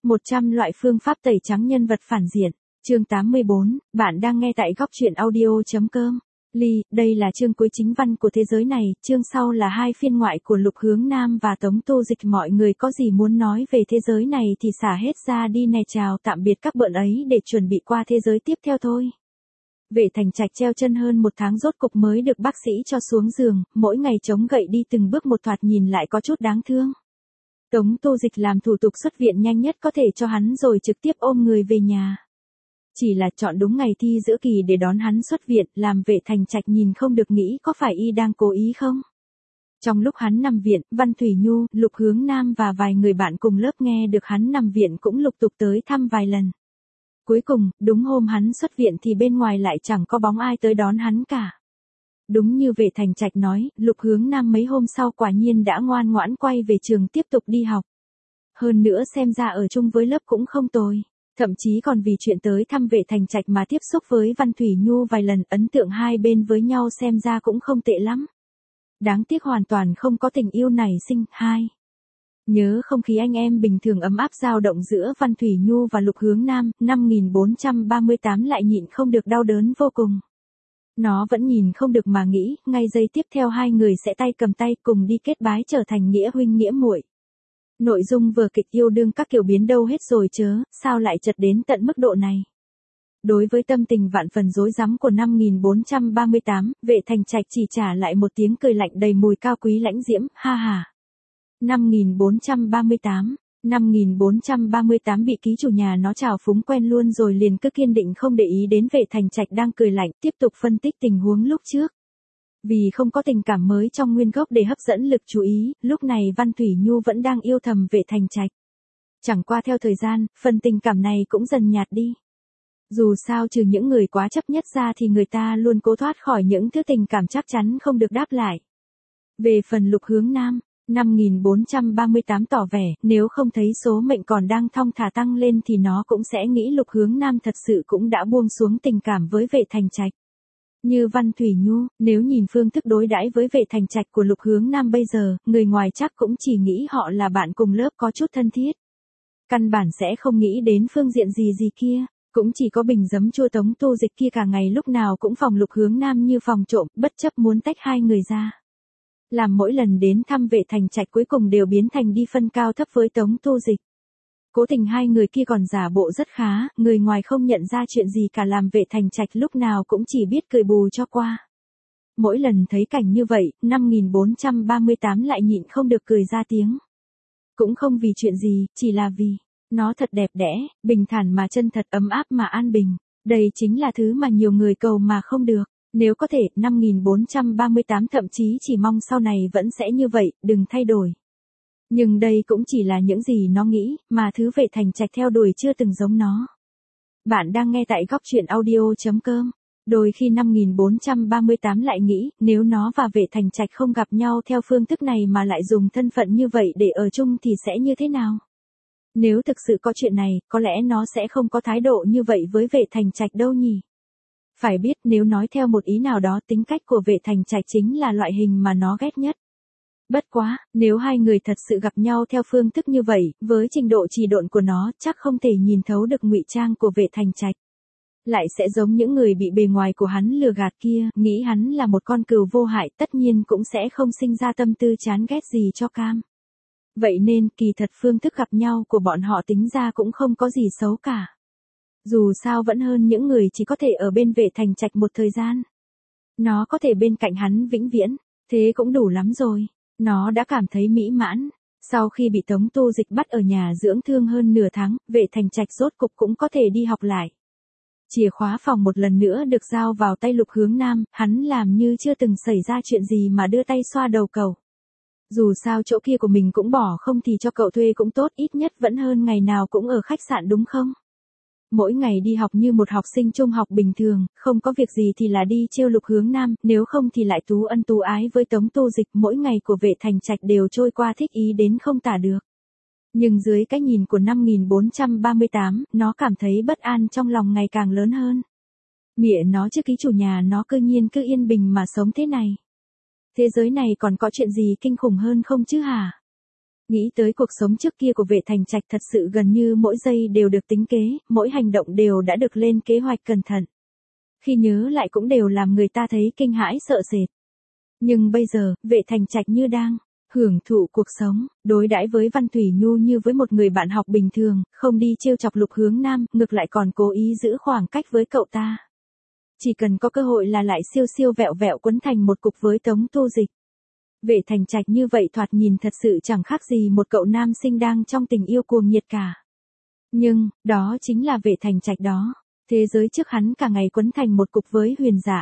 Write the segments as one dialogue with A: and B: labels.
A: 100 loại phương pháp tẩy trắng nhân vật phản diện. Chương 84, bạn đang nghe tại góc truyện audio.com. Đây là chương cuối chính văn của thế giới này, chương sau là hai phiên ngoại của Lục Hướng Nam và Tống Tô Dịch. Mọi người có gì muốn nói về thế giới này thì xả hết ra đi nè, chào tạm biệt các bợn ấy để chuẩn bị qua thế giới tiếp theo thôi. Vệ Thành Trạch treo chân hơn một tháng rốt cục mới được bác sĩ cho xuống giường, mỗi ngày chống gậy đi từng bước một, thoạt nhìn lại có chút đáng thương. Tống Tô Dịch làm thủ tục xuất viện nhanh nhất có thể cho hắn rồi trực tiếp ôm người về nhà. Chỉ là chọn đúng ngày thi giữa kỳ để đón hắn xuất viện, làm Vệ Thành Trạch nhìn không được nghĩ có phải y đang cố ý không. Trong lúc hắn nằm viện, Văn Thủy Nhu, Lục Hướng Nam và vài người bạn cùng lớp nghe được hắn nằm viện cũng lục tục tới thăm vài lần. Cuối cùng, đúng hôm hắn xuất viện thì bên ngoài lại chẳng có bóng ai tới đón hắn cả. Đúng như Vệ Thành Trạch nói, Lục Hướng Nam mấy hôm sau quả nhiên đã ngoan ngoãn quay về trường tiếp tục đi học. Hơn nữa xem ra ở chung với lớp cũng không tồi. Thậm chí còn vì chuyện tới thăm Vệ Thành Trạch mà tiếp xúc với Văn Thủy Nhu vài lần, ấn tượng hai bên với nhau xem ra cũng không tệ lắm. Đáng tiếc hoàn toàn không có tình yêu nảy sinh. Nhớ không khí anh em bình thường ấm áp dao động giữa Văn Thủy Nhu và Lục Hướng Nam, 5438 lại nhịn không được đau đớn vô cùng. Nó vẫn nhìn không được mà nghĩ, ngay giây tiếp theo hai người sẽ tay cầm tay cùng đi kết bái trở thành nghĩa huynh nghĩa muội. Nội dung vở kịch yêu đương các kiểu biến đâu hết rồi chớ, sao lại chật đến tận mức độ này. Đối với tâm tình vạn phần rối rắm của 5438, Vệ Thành Trạch chỉ trả lại một tiếng cười lạnh đầy mùi cao quý lãnh diễm, ha ha. 5438 bị ký chủ nhà nó trào phúng quen luôn rồi, liền cứ kiên định không để ý đến Vệ Thành Trạch đang cười lạnh, tiếp tục phân tích tình huống lúc trước. Vì không có tình cảm mới trong nguyên gốc để hấp dẫn lực chú ý, lúc này Văn Thủy Nhu vẫn đang yêu thầm Vệ Thành Trạch. Chẳng qua theo thời gian, phần tình cảm này cũng dần nhạt đi. Dù sao trừ những người quá chấp nhất ra thì người ta luôn cố thoát khỏi những thứ tình cảm chắc chắn không được đáp lại. Về phần Lục Hướng Nam, 5438 tỏ vẻ, nếu không thấy số mệnh còn đang thong thả tăng lên thì nó cũng sẽ nghĩ Lục Hướng Nam thật sự cũng đã buông xuống tình cảm với Vệ Thành Trạch. Như Văn Thủy Nhu, nếu nhìn phương thức đối đãi với Vệ Thành Trạch của Lục Hướng Nam bây giờ, người ngoài chắc cũng chỉ nghĩ họ là bạn cùng lớp có chút thân thiết. Căn bản sẽ không nghĩ đến phương diện gì kia, cũng chỉ có bình giấm chua Tống Tô Dịch kia cả ngày lúc nào cũng phòng Lục Hướng Nam như phòng trộm, bất chấp muốn tách hai người ra. Làm mỗi lần đến thăm Vệ Thành Trạch cuối cùng đều biến thành đi phân cao thấp với Tống Tô Dịch. Cố tình hai người kia còn giả bộ rất khá, người ngoài không nhận ra chuyện gì cả, làm Vệ Thành Trạch lúc nào cũng chỉ biết cười bù cho qua. Mỗi lần thấy cảnh như vậy, 5438 lại nhịn không được cười ra tiếng. Cũng không vì chuyện gì, chỉ là vì nó thật đẹp đẽ, bình thản mà chân thật, ấm áp mà an bình. Đây chính là thứ mà nhiều người cầu mà không được. Nếu có thể, 5438 thậm chí chỉ mong sau này vẫn sẽ như vậy, đừng thay đổi. Nhưng đây cũng chỉ là những gì nó nghĩ, mà thứ Vệ Thành Trạch theo đuổi chưa từng giống nó. Bạn đang nghe tại góc truyện audio.com. Đôi khi 5438 lại nghĩ, nếu nó và Vệ Thành Trạch không gặp nhau theo phương thức này mà lại dùng thân phận như vậy để ở chung thì sẽ như thế nào? Nếu thực sự có chuyện này, có lẽ nó sẽ không có thái độ như vậy với Vệ Thành Trạch đâu nhỉ? Phải biết, nếu nói theo một ý nào đó, tính cách của Vệ Thành Trạch chính là loại hình mà nó ghét nhất. Bất quá, nếu hai người thật sự gặp nhau theo phương thức như vậy, với trình độ trì độn của nó, chắc không thể nhìn thấu được ngụy trang của Vệ Thành Trạch. Lại sẽ giống những người bị bề ngoài của hắn lừa gạt kia, nghĩ hắn là một con cừu vô hại, tất nhiên cũng sẽ không sinh ra tâm tư chán ghét gì cho cam. Vậy nên, kỳ thật phương thức gặp nhau của bọn họ tính ra cũng không có gì xấu cả. Dù sao vẫn hơn những người chỉ có thể ở bên Vệ Thành Trạch một thời gian. Nó có thể bên cạnh hắn vĩnh viễn, thế cũng đủ lắm rồi. Nó đã cảm thấy mỹ mãn. Sau khi bị Tống Tô Dịch bắt ở nhà dưỡng thương hơn nửa tháng, Vệ Thành Trạch rốt cục cũng có thể đi học lại. Chìa khóa phòng một lần nữa được giao vào tay Lục Hướng Nam, hắn làm như chưa từng xảy ra chuyện gì mà đưa tay xoa đầu cậu. Dù sao chỗ kia của mình cũng bỏ không thì cho cậu thuê cũng tốt, ít nhất vẫn hơn ngày nào cũng ở khách sạn đúng không? Mỗi ngày đi học như một học sinh trung học bình thường, không có việc gì thì là đi trêu Lục Hướng Nam, nếu không thì lại tú ân tú ái với Tống Tô Dịch. Mỗi ngày của Vệ Thành Trạch đều trôi qua thích ý đến không tả được. Nhưng dưới cái nhìn của 5438, nó cảm thấy bất an trong lòng ngày càng lớn hơn. Mẹ nó chứ, ký chủ nhà nó cư nhiên cứ yên bình mà sống thế này. Thế giới này còn có chuyện gì kinh khủng hơn không chứ hả? Nghĩ tới cuộc sống trước kia của vệ thành trạch thật sự gần như mỗi giây đều được tính kế, mỗi hành động đều đã được lên kế hoạch cẩn thận. Khi nhớ lại cũng đều làm người ta thấy kinh hãi sợ sệt. Nhưng bây giờ, vệ thành trạch như đang hưởng thụ cuộc sống, đối đãi với Văn Thủy Nhu như với một người bạn học bình thường, không đi trêu chọc Lục Hướng Nam, ngược lại còn cố ý giữ khoảng cách với cậu ta. Chỉ cần có cơ hội là lại siêu siêu vẹo vẹo quấn thành một cục với Tống Tu Dịch. Vệ thành trạch như vậy thoạt nhìn thật sự chẳng khác gì một cậu nam sinh đang trong tình yêu cuồng nhiệt cả. Nhưng, đó chính là vệ thành trạch đó. Thế giới trước hắn cả ngày quấn thành một cục với Huyền Dạ,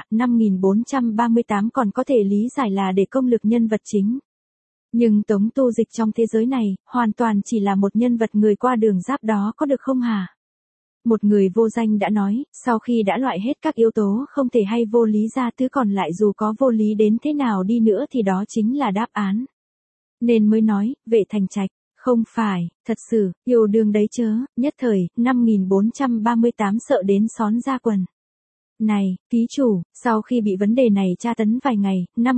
A: 5438 còn có thể lý giải là để công lực nhân vật chính. Nhưng Tống Tu Dịch trong thế giới này, hoàn toàn chỉ là một nhân vật người qua đường giáp đó có được không hả? Một người vô danh đã nói, sau khi đã loại hết các yếu tố không thể hay vô lý ra thứ còn lại dù có vô lý đến thế nào đi nữa thì đó chính là đáp án. Nên mới nói, vệ thành trạch, không phải, thật sự, yêu đương đấy chớ, nhất thời, 5438 sợ đến xón ra quần. Này, ký chủ, sau khi bị vấn đề này tra tấn vài ngày,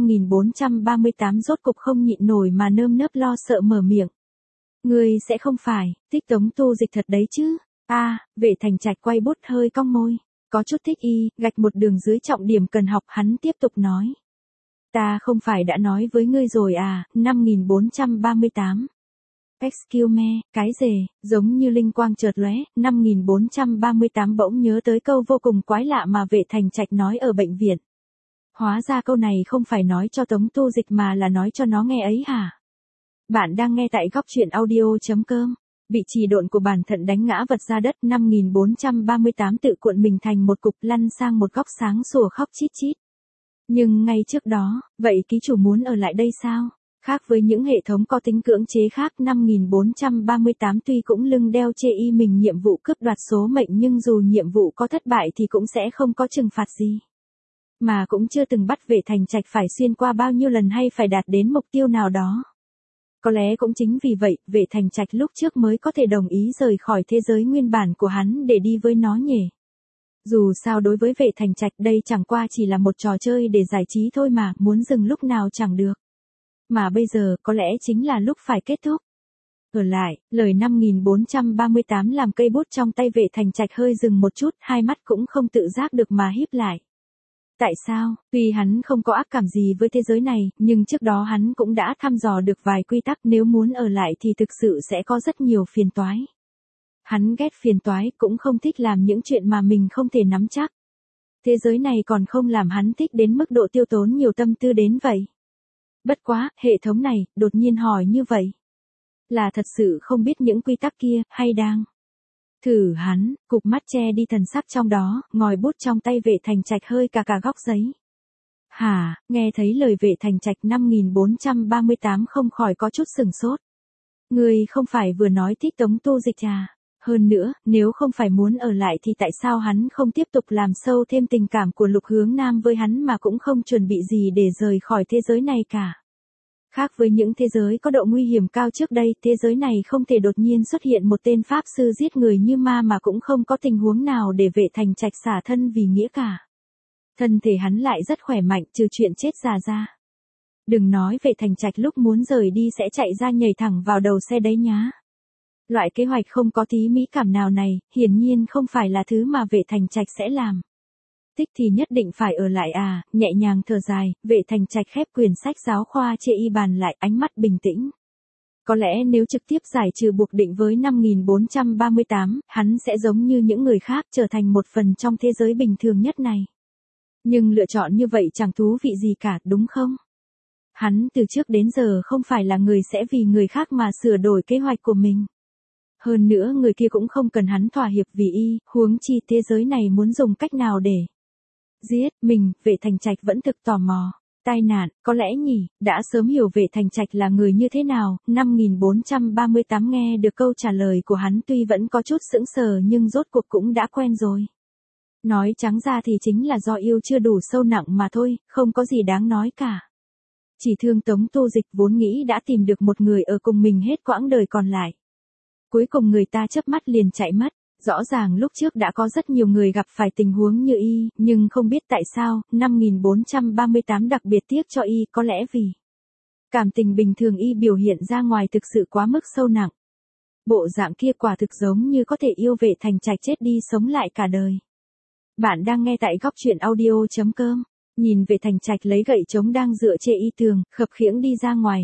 A: 5438 rốt cục không nhịn nổi mà nơm nớp lo sợ mở miệng. Ngươi sẽ không phải, thích Tống Tu Dịch thật đấy chứ? Vệ thành trạch quay bút hơi cong môi, có chút thích y, gạch một đường dưới trọng điểm cần học hắn tiếp tục nói. Ta không phải đã nói với ngươi rồi à, 5438. Excuse me, cái gì, giống như linh quang chợt lóe, 5438 bỗng nhớ tới câu vô cùng quái lạ mà vệ thành trạch nói ở bệnh viện. Hóa ra câu này không phải nói cho Tống Tu Dịch mà là nói cho nó nghe ấy hả? Bạn đang nghe tại góc truyện audio.com. Bị trì độn của bản thận đánh ngã vật ra đất, 5438 tự cuộn mình thành một cục lăn sang một góc sáng sủa khóc chít chít. Nhưng ngay trước đó, vậy ký chủ muốn ở lại đây sao? Khác với những hệ thống có tính cưỡng chế khác, 5438 tuy cũng lưng đeo chê y mình nhiệm vụ cướp đoạt số mệnh nhưng dù nhiệm vụ có thất bại thì cũng sẽ không có trừng phạt gì. Mà cũng chưa từng bắt vệ thành trạch phải xuyên qua bao nhiêu lần hay phải đạt đến mục tiêu nào đó. Có lẽ cũng chính vì vậy, vệ thành trạch lúc trước mới có thể đồng ý rời khỏi thế giới nguyên bản của hắn để đi với nó nhỉ. Dù sao đối với vệ thành trạch đây chẳng qua chỉ là một trò chơi để giải trí thôi mà, muốn dừng lúc nào chẳng được. Mà bây giờ có lẽ chính là lúc phải kết thúc. Ở lại, lời 5438 làm cây bút trong tay vệ thành trạch hơi dừng một chút, hai mắt cũng không tự giác được mà híp lại. Tại sao? Tuy hắn không có ác cảm gì với thế giới này, nhưng trước đó hắn cũng đã thăm dò được vài quy tắc nếu muốn ở lại thì thực sự sẽ có rất nhiều phiền toái. Hắn ghét phiền toái cũng không thích làm những chuyện mà mình không thể nắm chắc. Thế giới này còn không làm hắn thích đến mức độ tiêu tốn nhiều tâm tư đến vậy. Bất quá, hệ thống này, đột nhiên hỏi như vậy. Là thật sự không biết những quy tắc kia, hay đang thử hắn, cục mắt che đi thần sắc trong đó, ngòi bút trong tay vệ thành trạch hơi cả góc giấy. Hả, nghe thấy lời vệ thành trạch 5438 không khỏi có chút sừng sốt. Ngươi không phải vừa nói thích Tống Tu Dịch à? Hơn nữa, nếu không phải muốn ở lại thì tại sao hắn không tiếp tục làm sâu thêm tình cảm của Lục Hướng Nam với hắn mà cũng không chuẩn bị gì để rời khỏi thế giới này cả. Khác với những thế giới có độ nguy hiểm cao trước đây, thế giới này không thể đột nhiên xuất hiện một tên pháp sư giết người như ma mà cũng không có tình huống nào để vệ thành trạch xả thân vì nghĩa cả. Thân thể hắn lại rất khỏe mạnh trừ chuyện chết già ra. Đừng nói vệ thành trạch lúc muốn rời đi sẽ chạy ra nhảy thẳng vào đầu xe đấy nhá. Loại kế hoạch không có tí mỹ cảm nào này, hiển nhiên không phải là thứ mà vệ thành trạch sẽ làm. Thích thì nhất định phải ở lại à, nhẹ nhàng thở dài, vệ thành trạch khép quyển sách giáo khoa chê y bàn lại, ánh mắt bình tĩnh. Có lẽ nếu trực tiếp giải trừ buộc định với 5438, hắn sẽ giống như những người khác trở thành một phần trong thế giới bình thường nhất này. Nhưng lựa chọn như vậy chẳng thú vị gì cả, đúng không? Hắn từ trước đến giờ không phải là người sẽ vì người khác mà sửa đổi kế hoạch của mình. Hơn nữa người kia cũng không cần hắn thỏa hiệp vì y, huống chi thế giới này muốn dùng cách nào để giết mình, vệ thành trạch vẫn thực tò mò. Tai nạn, có lẽ nhỉ, đã sớm hiểu vệ thành trạch là người như thế nào, 5438 nghe được câu trả lời của hắn tuy vẫn có chút sững sờ nhưng rốt cuộc cũng đã quen rồi. Nói trắng ra thì chính là do yêu chưa đủ sâu nặng mà thôi, không có gì đáng nói cả. Chỉ thương Tống Tu Dịch vốn nghĩ đã tìm được một người ở cùng mình hết quãng đời còn lại. Cuối cùng người ta chớp mắt liền chạy mất. Rõ ràng lúc trước đã có rất nhiều người gặp phải tình huống như y, nhưng không biết tại sao, 5438 đặc biệt tiếc cho y, có lẽ vì Cảm tình bình thường y biểu hiện ra ngoài thực sự quá mức sâu nặng. Bộ dạng kia quả thực giống như có thể yêu Vệ Thành Trạch chết đi sống lại cả đời. Bạn đang nghe tại góc truyện audio.com. Nhìn Vệ Thành Trạch lấy gậy trống đang dựa trên y tường, khập khiễng đi ra ngoài,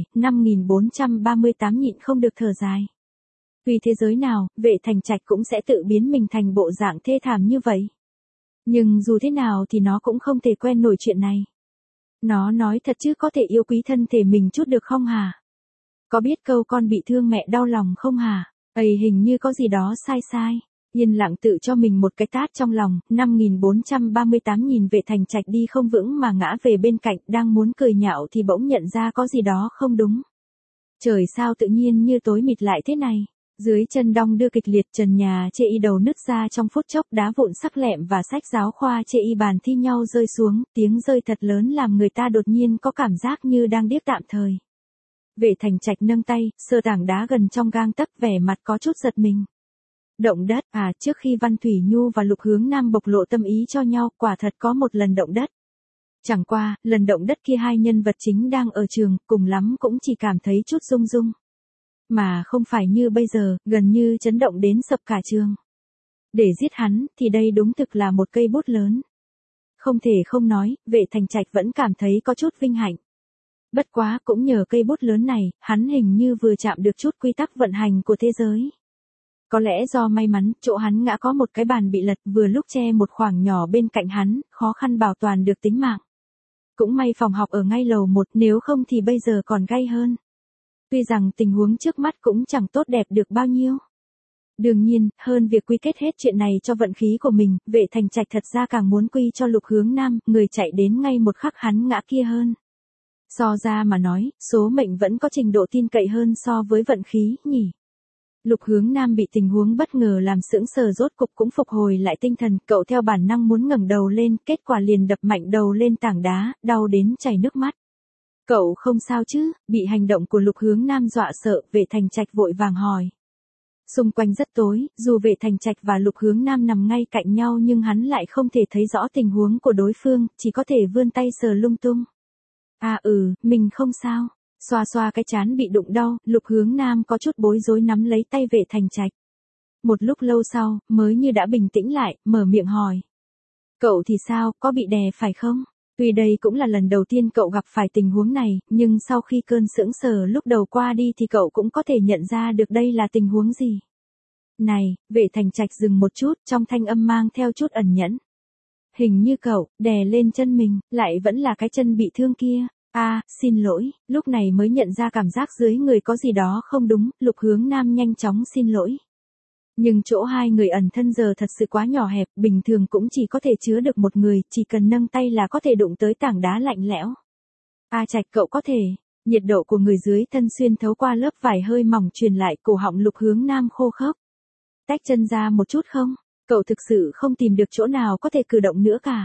A: 5438 nhịn không được thở dài. Vì thế giới nào, Vệ Thành Trạch cũng sẽ tự biến mình thành bộ dạng thê thảm như vậy. Nhưng dù thế nào thì nó cũng không thể quen nổi chuyện này. Nó nói thật chứ có thể yêu quý thân thể mình chút được không hả? Có biết câu con bị thương mẹ đau lòng không hả? Hình như có gì đó sai sai. Yên lặng tự cho mình một cái tát trong lòng, 5438 nhìn Vệ Thành Trạch đi không vững mà ngã về bên cạnh, đang muốn cười nhạo thì bỗng nhận ra có gì đó không đúng. Trời sao tự nhiên như tối mịt lại thế này? Dưới chân đong đưa kịch liệt, trần nhà chê y đầu nứt ra trong phút chốc, đá vụn sắc lẹm và sách giáo khoa chê y bàn thi nhau rơi xuống, tiếng rơi thật lớn làm người ta đột nhiên có cảm giác như đang điếc tạm thời. Vệ Thành Trạch nâng tay, sờ tảng đá gần trong gang tấc, vẻ mặt có chút giật mình. Động đất à? Trước khi Văn Thủy Nhu và Lục Hướng Nam bộc lộ tâm ý cho nhau, quả thật có một lần động đất. Chẳng qua, lần động đất kia hai nhân vật chính đang ở trường, cùng lắm cũng chỉ cảm thấy chút rung rung. Mà không phải như bây giờ, gần như chấn động đến sập cả trường. Để giết hắn, thì đây đúng thực là một cây bút lớn. Không thể không nói, Vệ Thành Trạch vẫn cảm thấy có chút vinh hạnh. Bất quá, cũng nhờ cây bút lớn này, hắn hình như vừa chạm được chút quy tắc vận hành của thế giới. Có lẽ do may mắn, chỗ hắn ngã có một cái bàn bị lật, vừa lúc che một khoảng nhỏ bên cạnh hắn, khó khăn bảo toàn được tính mạng. Cũng may phòng học ở ngay lầu 1, nếu không thì bây giờ còn gay hơn. Tuy rằng tình huống trước mắt cũng chẳng tốt đẹp được bao nhiêu. Đương nhiên, hơn việc quy kết hết chuyện này cho vận khí của mình, Vệ Thành Trạch thật ra càng muốn quy cho Lục Hướng Nam, người chạy đến ngay một khắc hắn ngã kia hơn. So ra mà nói, số mệnh vẫn có trình độ tin cậy hơn so với vận khí, nhỉ. Lục Hướng Nam bị tình huống bất ngờ làm sững sờ, rốt cục cũng phục hồi lại tinh thần, cậu theo bản năng muốn ngẩng đầu lên, kết quả liền đập mạnh đầu lên tảng đá, đau đến chảy nước mắt. Cậu không sao chứ? Bị hành động của Lục Hướng Nam dọa sợ, Vệ Thành Trạch vội vàng hỏi. Xung quanh rất tối, dù Vệ Thành Trạch và Lục Hướng Nam nằm ngay cạnh nhau nhưng hắn lại không thể thấy rõ tình huống của đối phương, chỉ có thể vươn tay sờ lung tung. Mình không sao. Xoa xoa cái trán bị đụng đau, Lục Hướng Nam có chút bối rối nắm lấy tay Vệ Thành Trạch. Một lúc lâu sau, mới như đã bình tĩnh lại, mở miệng hỏi. Cậu thì sao, có bị đè phải không? Tuy đây cũng là lần đầu tiên cậu gặp phải tình huống này, nhưng sau khi cơn sững sờ lúc đầu qua đi thì cậu cũng có thể nhận ra được đây là tình huống gì. Này, Vệ Thành Trạch dừng một chút, trong thanh âm mang theo chút ẩn nhẫn. Hình như cậu, đè lên chân mình, lại vẫn là cái chân bị thương kia. Xin lỗi, lúc này mới nhận ra cảm giác dưới người có gì đó không đúng, Lục Hướng Nam nhanh chóng xin lỗi. Nhưng chỗ hai người ẩn thân giờ thật sự quá nhỏ hẹp, bình thường cũng chỉ có thể chứa được một người, chỉ cần nâng tay là có thể đụng tới tảng đá lạnh lẽo. Trạch cậu có thể, nhiệt độ của người dưới thân xuyên thấu qua lớp vải hơi mỏng truyền lại, cổ họng Lục Hướng Nam khô khốc. Tách chân ra một chút không? Cậu thực sự không tìm được chỗ nào có thể cử động nữa cả.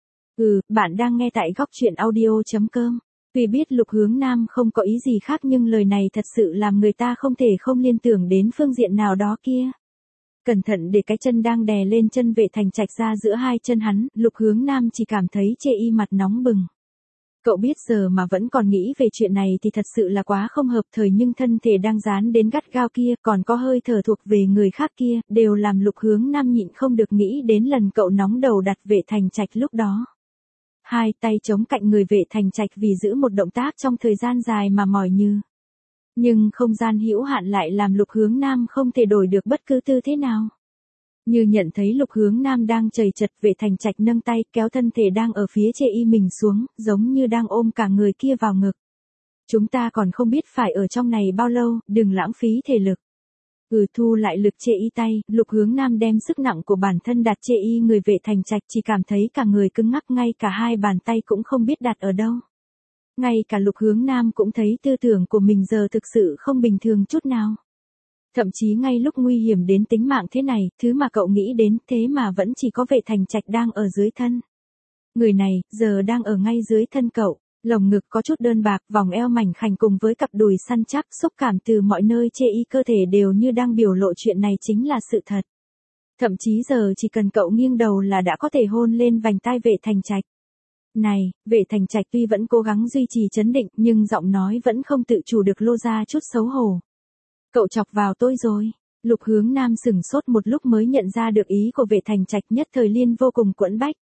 A: Bạn đang nghe tại góc truyện audio.com. Tuy biết Lục Hướng Nam không có ý gì khác nhưng lời này thật sự làm người ta không thể không liên tưởng đến phương diện nào đó kia. Cẩn thận để cái chân đang đè lên chân Vệ Thành Trạch ra giữa hai chân hắn, Lục Hướng Nam chỉ cảm thấy chê y mặt nóng bừng. Cậu biết giờ mà vẫn còn nghĩ về chuyện này thì thật sự là quá không hợp thời, nhưng thân thể đang dán đến gắt gao kia, còn có hơi thở thuộc về người khác kia, đều làm Lục Hướng Nam nhịn không được nghĩ đến lần cậu nóng đầu đặt Vệ Thành Trạch lúc đó. Hai tay chống cạnh người Vệ Thành Trạch vì giữ một động tác trong thời gian dài mà mỏi như. Nhưng không gian hữu hạn lại làm Lục Hướng Nam không thể đổi được bất cứ tư thế nào. Như nhận thấy Lục Hướng Nam đang chầy chật, Vệ Thành Trạch nâng tay kéo thân thể đang ở phía chê y mình xuống, giống như đang ôm cả người kia vào ngực. Chúng ta còn không biết phải ở trong này bao lâu, đừng lãng phí thể lực. Thu lại lực chê y tay, Lục Hướng Nam đem sức nặng của bản thân đặt chê y người Vệ Thành Trạch, chỉ cảm thấy cả người cứng ngắc, ngay cả hai bàn tay cũng không biết đặt ở đâu. Ngay cả Lục Hướng Nam cũng thấy tư tưởng của mình giờ thực sự không bình thường chút nào. Thậm chí ngay lúc nguy hiểm đến tính mạng thế này, thứ mà cậu nghĩ đến thế mà vẫn chỉ có Vệ Thành Trạch đang ở dưới thân. Người này, giờ đang ở ngay dưới thân cậu, lồng ngực có chút đơn bạc, vòng eo mảnh khảnh cùng với cặp đùi săn chắc, xúc cảm từ mọi nơi chê y cơ thể đều như đang biểu lộ chuyện này chính là sự thật. Thậm chí giờ chỉ cần cậu nghiêng đầu là đã có thể hôn lên vành tai Vệ Thành Trạch. Này, Vệ Thành Trạch tuy vẫn cố gắng duy trì trấn định nhưng giọng nói vẫn không tự chủ được lô ra chút xấu hổ. Cậu chọc vào tôi rồi. Lục Hướng Nam sửng sốt một lúc mới nhận ra được ý của Vệ Thành Trạch, nhất thời liên vô cùng quẫn bách.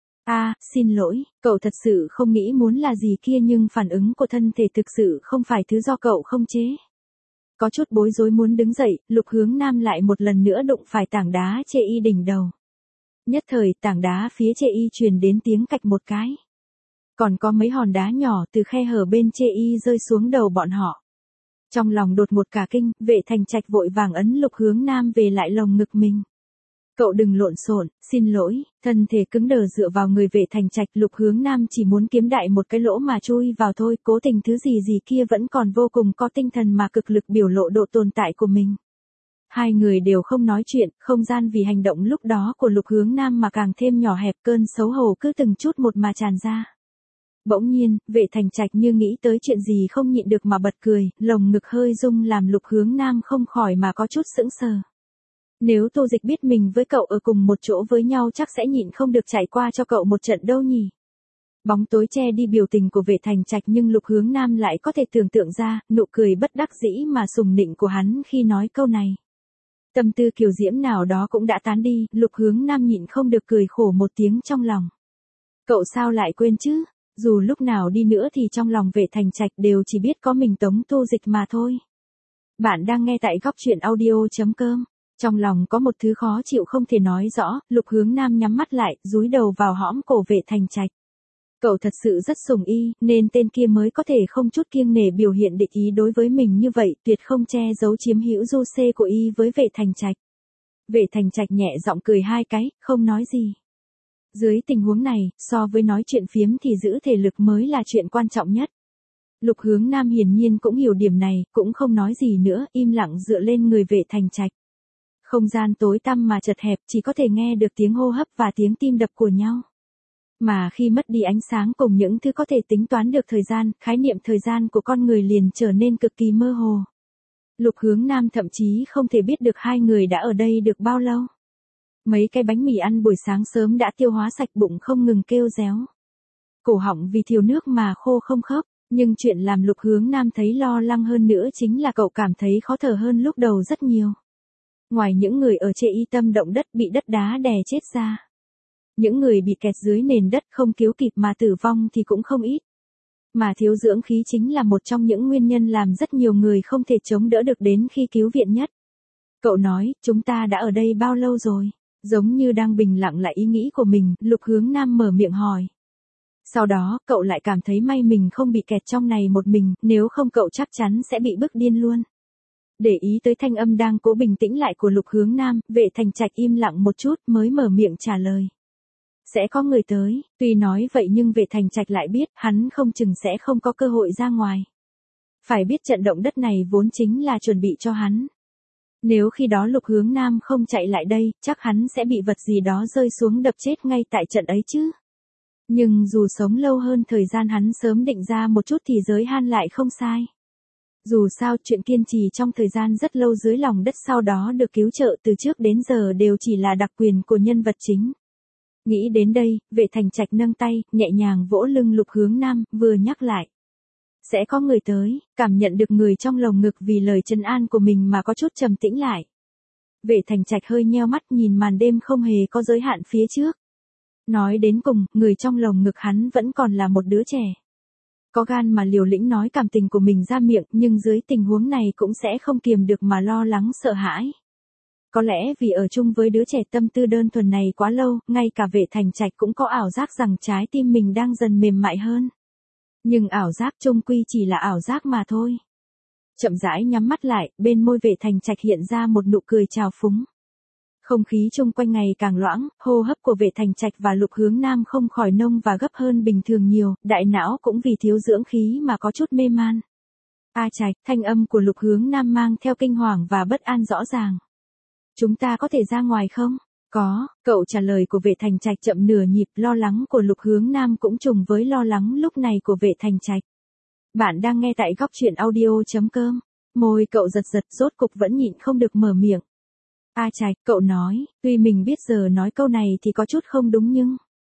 A: Xin lỗi, cậu thật sự không nghĩ muốn là gì kia nhưng phản ứng của thân thể thực sự không phải thứ do cậu không chế. Có chút bối rối muốn đứng dậy, Lục Hướng Nam lại một lần nữa đụng phải tảng đá chê y đỉnh đầu. Nhất thời tảng đá phía chê y truyền đến tiếng cạch một cái. Còn có mấy hòn đá nhỏ từ khe hở bên chê y rơi xuống đầu bọn họ. Trong lòng đột ngột cả kinh, Vệ Thành Trạch vội vàng ấn Lục Hướng Nam về lại lồng ngực mình. Cậu đừng lộn xộn, xin lỗi. Thân thể cứng đờ dựa vào người Vệ Thành Trạch, Lục Hướng Nam chỉ muốn kiếm đại một cái lỗ mà chui vào thôi, cố tình thứ gì gì kia vẫn còn vô cùng có tinh thần mà cực lực biểu lộ độ tồn tại của mình. Hai người đều không nói chuyện, không gian vì hành động lúc đó của Lục Hướng Nam mà càng thêm nhỏ hẹp, cơn xấu hổ cứ từng chút một mà tràn ra. Bỗng nhiên, Vệ Thành Trạch như nghĩ tới chuyện gì không nhịn được mà bật cười, lồng ngực hơi rung làm Lục Hướng Nam không khỏi mà có chút sững sờ. Nếu Tô Dịch biết mình với cậu ở cùng một chỗ với nhau chắc sẽ nhịn không được chạy qua cho cậu một trận đâu nhỉ. Bóng tối che đi biểu tình của Vệ Thành Trạch nhưng Lục Hướng Nam lại có thể tưởng tượng ra, nụ cười bất đắc dĩ mà sùng nịnh của hắn khi nói câu này. Tâm tư kiều diễm nào đó cũng đã tán đi, Lục Hướng Nam nhịn không được cười khổ một tiếng trong lòng. Cậu sao lại quên chứ? Dù lúc nào đi nữa thì trong lòng Vệ Thành Trạch đều chỉ biết có mình Tống Tô Dịch mà thôi. Bạn đang nghe tại góc truyện audio.com. Trong lòng có một thứ khó chịu không thể nói rõ, Lục Hướng Nam nhắm mắt lại, dúi đầu vào hõm cổ Vệ Thành Trạch. Cậu thật sự rất sủng y, nên tên kia mới có thể không chút kiêng nể biểu hiện địch ý đối với mình như vậy, tuyệt không che giấu chiếm hữu du xê của y với Vệ Thành Trạch. Vệ Thành Trạch nhẹ giọng cười hai cái, không nói gì. Dưới tình huống này, so với nói chuyện phiếm thì giữ thể lực mới là chuyện quan trọng nhất. Lục Hướng Nam hiển nhiên cũng hiểu điểm này, cũng không nói gì nữa, im lặng dựa lên người Vệ Thành Trạch. Không gian tối tăm mà chật hẹp, chỉ có thể nghe được tiếng hô hấp và tiếng tim đập của nhau. Mà khi mất đi ánh sáng cùng những thứ có thể tính toán được thời gian, khái niệm thời gian của con người liền trở nên cực kỳ mơ hồ. Lục Hướng Nam thậm chí không thể biết được hai người đã ở đây được bao lâu. Mấy cái bánh mì ăn buổi sáng sớm đã tiêu hóa sạch, bụng không ngừng kêu réo. Cổ họng vì thiếu nước mà khô không khớp, nhưng chuyện làm Lục Hướng Nam thấy lo lắng hơn nữa chính là cậu cảm thấy khó thở hơn lúc đầu rất nhiều. Ngoài những người ở Chê Y tâm động đất bị đất đá đè chết ra, những người bị kẹt dưới nền đất không cứu kịp mà tử vong thì cũng không ít. Mà thiếu dưỡng khí chính là một trong những nguyên nhân làm rất nhiều người không thể chống đỡ được đến khi cứu viện nhất. Cậu nói, chúng ta đã ở đây bao lâu rồi? Giống như đang bình lặng lại ý nghĩ của mình, Lục Hướng Nam mở miệng hỏi. Sau đó, cậu lại cảm thấy may mình không bị kẹt trong này một mình, nếu không cậu chắc chắn sẽ bị bức điên luôn. Để ý tới thanh âm đang cố bình tĩnh lại của Lục Hướng Nam, Vệ Thành Trạch im lặng một chút mới mở miệng trả lời. Sẽ có người tới, tuy nói vậy nhưng Vệ Thành Trạch lại biết, hắn không chừng sẽ không có cơ hội ra ngoài. Phải biết trận động đất này vốn chính là chuẩn bị cho hắn. Nếu khi đó Lục Hướng Nam không chạy lại đây, chắc hắn sẽ bị vật gì đó rơi xuống đập chết ngay tại trận ấy chứ. Nhưng dù sống lâu hơn thời gian hắn sớm định ra một chút thì giới hạn lại không sai. Dù sao chuyện kiên trì trong thời gian rất lâu dưới lòng đất sau đó được cứu trợ từ trước đến giờ đều chỉ là đặc quyền của nhân vật chính. Nghĩ đến đây, Vệ Thành Trạch nâng tay, nhẹ nhàng vỗ lưng Lục Hướng Nam, vừa nhắc lại. Sẽ có người tới, cảm nhận được người trong lồng ngực vì lời trấn an của mình mà có chút trầm tĩnh lại. Vệ Thành Trạch hơi nheo mắt nhìn màn đêm không hề có giới hạn phía trước. Nói đến cùng, người trong lồng ngực hắn vẫn còn là một đứa trẻ. Có gan mà liều lĩnh nói cảm tình của mình ra miệng, nhưng dưới tình huống này cũng sẽ không kiềm được mà lo lắng sợ hãi. Có lẽ vì ở chung với đứa trẻ tâm tư đơn thuần này quá lâu, ngay cả Vệ Thành Trạch cũng có ảo giác rằng trái tim mình đang dần mềm mại hơn. Nhưng ảo giác chung quy chỉ là ảo giác mà thôi. Chậm rãi nhắm mắt lại, bên môi Vệ Thành Trạch hiện ra một nụ cười trào phúng. Không khí chung quanh ngày càng loãng, hô hấp của Vệ Thành Trạch và Lục Hướng Nam không khỏi nông và gấp hơn bình thường nhiều, đại não cũng vì thiếu dưỡng khí mà có chút mê man. Trạch, thanh âm của Lục Hướng Nam mang theo kinh hoàng và bất an rõ ràng. Chúng ta có thể ra ngoài không? Có, cậu trả lời của Vệ Thành Trạch chậm nửa nhịp, lo lắng của Lục Hướng Nam cũng trùng với lo lắng lúc này của Vệ Thành Trạch. Bạn đang nghe tại góc truyện audio.com. Môi cậu giật giật, rốt cục vẫn nhịn không được mở miệng. Trạch, cậu nói, tuy mình biết giờ nói câu này thì có chút không đúng nhưng...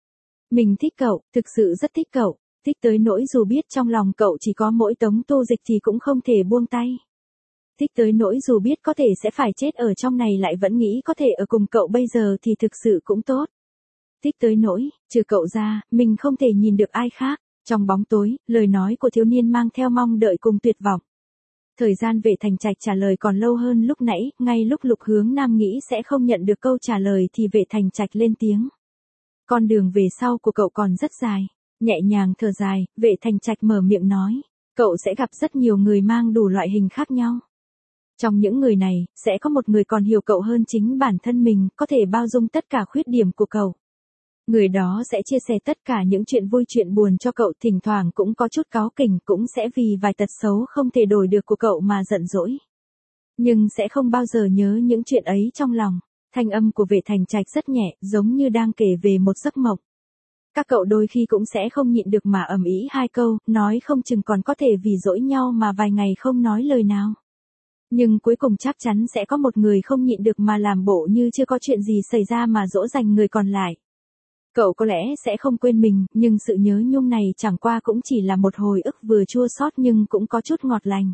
A: Mình thích cậu, thực sự rất thích cậu, thích tới nỗi dù biết trong lòng cậu chỉ có mỗi Tống Tô Dịch thì cũng không thể buông tay. Thích tới nỗi dù biết có thể sẽ phải chết ở trong này lại vẫn nghĩ có thể ở cùng cậu bây giờ thì thực sự cũng tốt. Thích tới nỗi, trừ cậu ra, mình không thể nhìn được ai khác. Trong bóng tối, lời nói của thiếu niên mang theo mong đợi cùng tuyệt vọng. Thời gian Vệ Thành Trạch trả lời còn lâu hơn lúc nãy, ngay lúc Lục Hướng Nam nghĩ sẽ không nhận được câu trả lời thì Vệ Thành Trạch lên tiếng. Con đường về sau của cậu còn rất dài. Nhẹ nhàng thở dài, Vệ Thành Trạch mở miệng nói. Cậu sẽ gặp rất nhiều người mang đủ loại hình khác nhau. Trong những người này, sẽ có một người còn hiểu cậu hơn chính bản thân mình, có thể bao dung tất cả khuyết điểm của cậu. Người đó sẽ chia sẻ tất cả những chuyện vui chuyện buồn cho cậu, thỉnh thoảng cũng có chút cáu kỉnh, cũng sẽ vì vài tật xấu không thể đổi được của cậu mà giận dỗi. Nhưng sẽ không bao giờ nhớ những chuyện ấy trong lòng. Thanh âm của Vệ Thành Trạch rất nhẹ, giống như đang kể về một giấc mộng. Các cậu đôi khi cũng sẽ không nhịn được mà ầm ĩ hai câu, nói không chừng còn có thể vì dỗi nhau mà vài ngày không nói lời nào. Nhưng cuối cùng chắc chắn sẽ có một người không nhịn được mà làm bộ như chưa có chuyện gì xảy ra mà dỗ dành người còn lại. Cậu có lẽ sẽ không quên mình, nhưng sự nhớ nhung này chẳng qua cũng chỉ là một hồi ức vừa chua xót nhưng cũng có chút ngọt lành.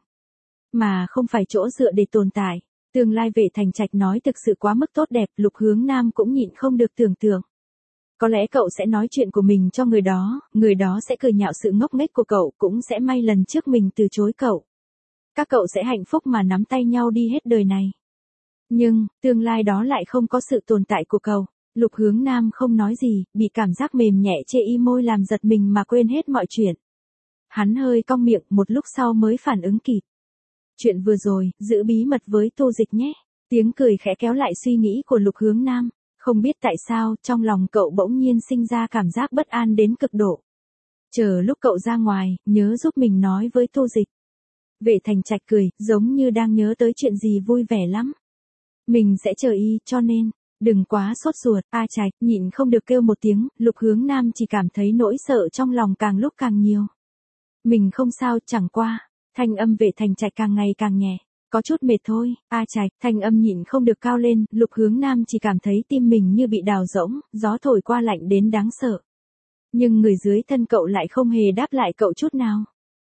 A: Mà không phải chỗ dựa để tồn tại. Tương lai Vệ Thành Trạch nói thực sự quá mức tốt đẹp, Lục Hướng Nam cũng nhịn không được tưởng tượng. Có lẽ cậu sẽ nói chuyện của mình cho người đó sẽ cười nhạo sự ngốc nghếch của cậu, cũng sẽ may lần trước mình từ chối cậu. Các cậu sẽ hạnh phúc mà nắm tay nhau đi hết đời này. Nhưng, tương lai đó lại không có sự tồn tại của cậu. Lục Hướng Nam không nói gì, bị cảm giác mềm nhẹ chê y môi làm giật mình mà quên hết mọi chuyện. Hắn hơi cong miệng, một lúc sau mới phản ứng kịp. Chuyện vừa rồi, giữ bí mật với Tô Dịch nhé. Tiếng cười khẽ kéo lại suy nghĩ của Lục Hướng Nam. Không biết tại sao, trong lòng cậu bỗng nhiên sinh ra cảm giác bất an đến cực độ. Chờ lúc cậu ra ngoài, nhớ giúp mình nói với Tô Dịch. Vệ Thành Trạch cười, giống như đang nhớ tới chuyện gì vui vẻ lắm. Mình sẽ chờ y, cho nên, đừng quá sốt ruột. A Trạch, nhịn không được kêu một tiếng, Lục Hướng Nam chỉ cảm thấy nỗi sợ trong lòng càng lúc càng nhiều. Mình không sao, chẳng qua. Thanh âm Vệ Thành Trạch càng ngày càng nhẹ. Có chút mệt thôi. A Trạch, thanh âm nhịn không được cao lên, Lục Hướng Nam chỉ cảm thấy tim mình như bị đào rỗng, gió thổi qua lạnh đến đáng sợ. Nhưng người dưới thân cậu lại không hề đáp lại cậu chút nào.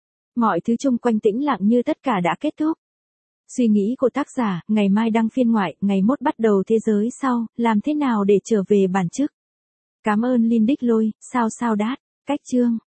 A: Mọi thứ chung quanh tĩnh lặng như tất cả đã kết thúc. Suy nghĩ của tác giả, ngày mai đăng phiên ngoại, ngày mốt bắt đầu thế giới sau, làm thế nào để trở về bản chức. Cảm ơn Linh Đích Lôi, sao đát, cách chương.